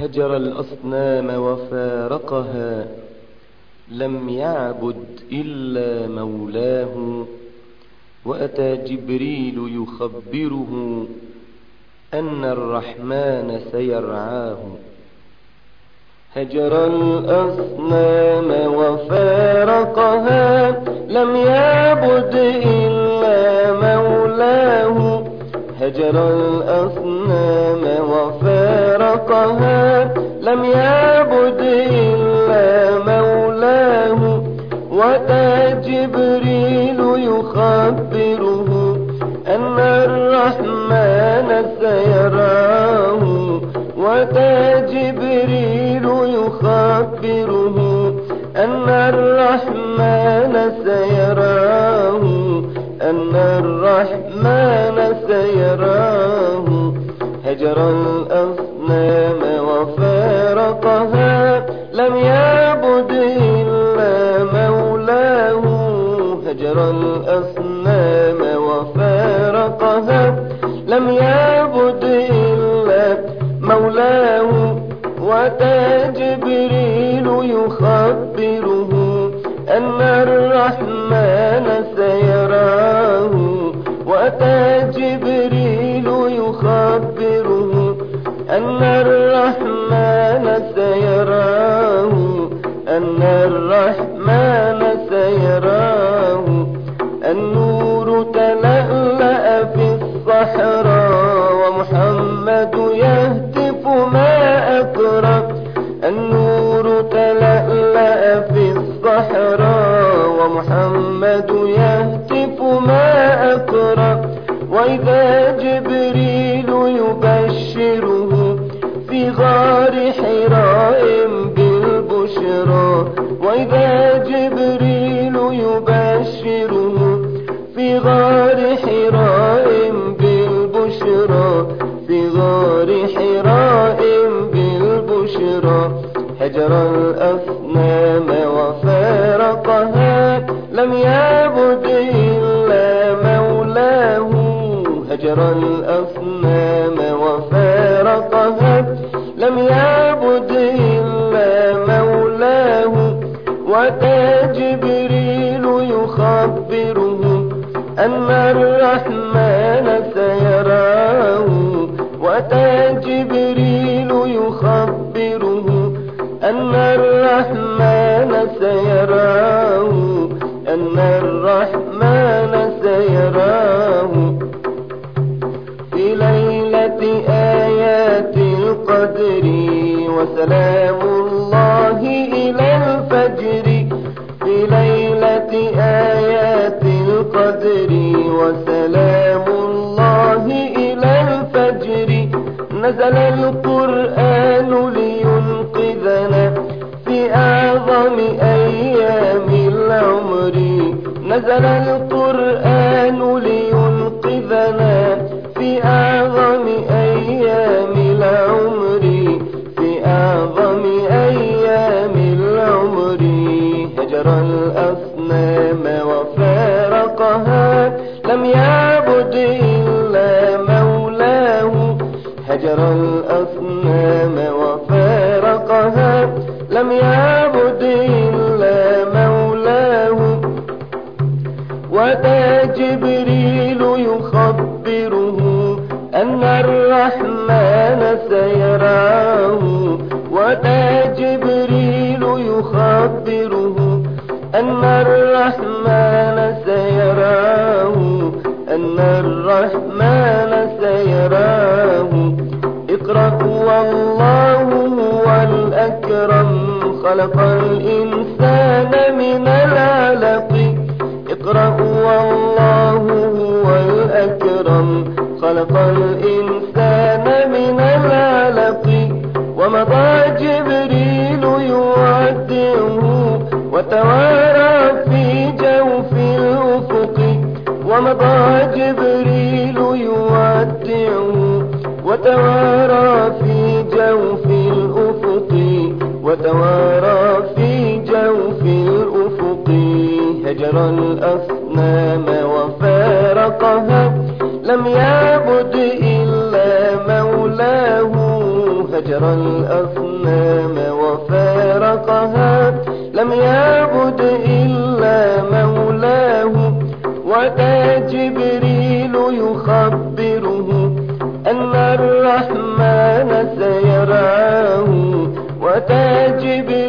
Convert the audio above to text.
هجر الأصنام وفارقها، لم يعبد إلا مولاه. وأتى جبريل يخبره أن الرحمن سيرعاه. هجر الأصنام وفارقها، لم يعبد إلا مولاه. هجر الأصنام وفارقها، لم يعبد إلا مولاه. وأتى جبريل يخبره أن الرحمن سيراه. وأتى جبريل يخبره أن الرحمن سيراه. أن الرحمن سيراه. هجر الأصنام وفارقها، لم يعبد إلا مولاه. هجر الأصنام وفارقها، لم يعبد إلا مولاه. وأتى جبريل يخبره أن الرحمن سيراه. وأتى جبريل يخبره أن الرحمن سيراه. أن الرحمن سيراه. النور تلألأ في الصحراء، ومحمد يهتف ما أكرم. النور تلألأ في الصحراء، ومحمد يهتف ما أكرم. وإذا جبريل يبشره في غار حراء بالبشرى. وإذا جبريل يبشره في غار حراء بالبشرى. في غار حراء بالبشرى. هجر الأصنام وفارقها، لم يعبد إلا مولاه. هجر الأصنام وفارقها، لم يعبد إلا مولاه. وأتى جبريل يخبره أن الرحمن سيراه. وأتى جبريل يخبره أن الرحمن سيراه. أن الرحمن سيراه. في ليلة آيات القدر، وسلام الله إلى الفجر. في ليلة آيات القدر، وسلام الله إلى الفجر. نزل القرآن لينقذنا في أعظم أيام العمر. نزل القرآن لينقذنا في أعظم أيام العمر. في أعظم أيام العمر. هجر الأصنام وفارقها، لم يعبد إلا مولاه. هجر الأصنام وفارقها، لم يعبد إلا مولاه. وأتى جبريل يخبره أن الرحمن سيراه. وأتى جبريل يخبره أن الرحمن سيراه. أن الرحمن سيراه. اقرأ والله هو الأكرم، خلق الإنسان من العلق. اقرأ والله هو الأكرم، خلق الإنسان من العلق. ومضى جبريل يودعه، وتوارى في جوف الأفق. ومضى جبريل يودعه، وتوارى في جوف الأفق. وتوارى في جوف الأفق. هجر الأصنام وفارقها، لم يعبد إلا مولاه. هجر يرى الأصنام وفارقها لم يعبد إلا مولاه. وأتى جبريل يخبره أن الرحمن سيرعاه. وأتى جبريل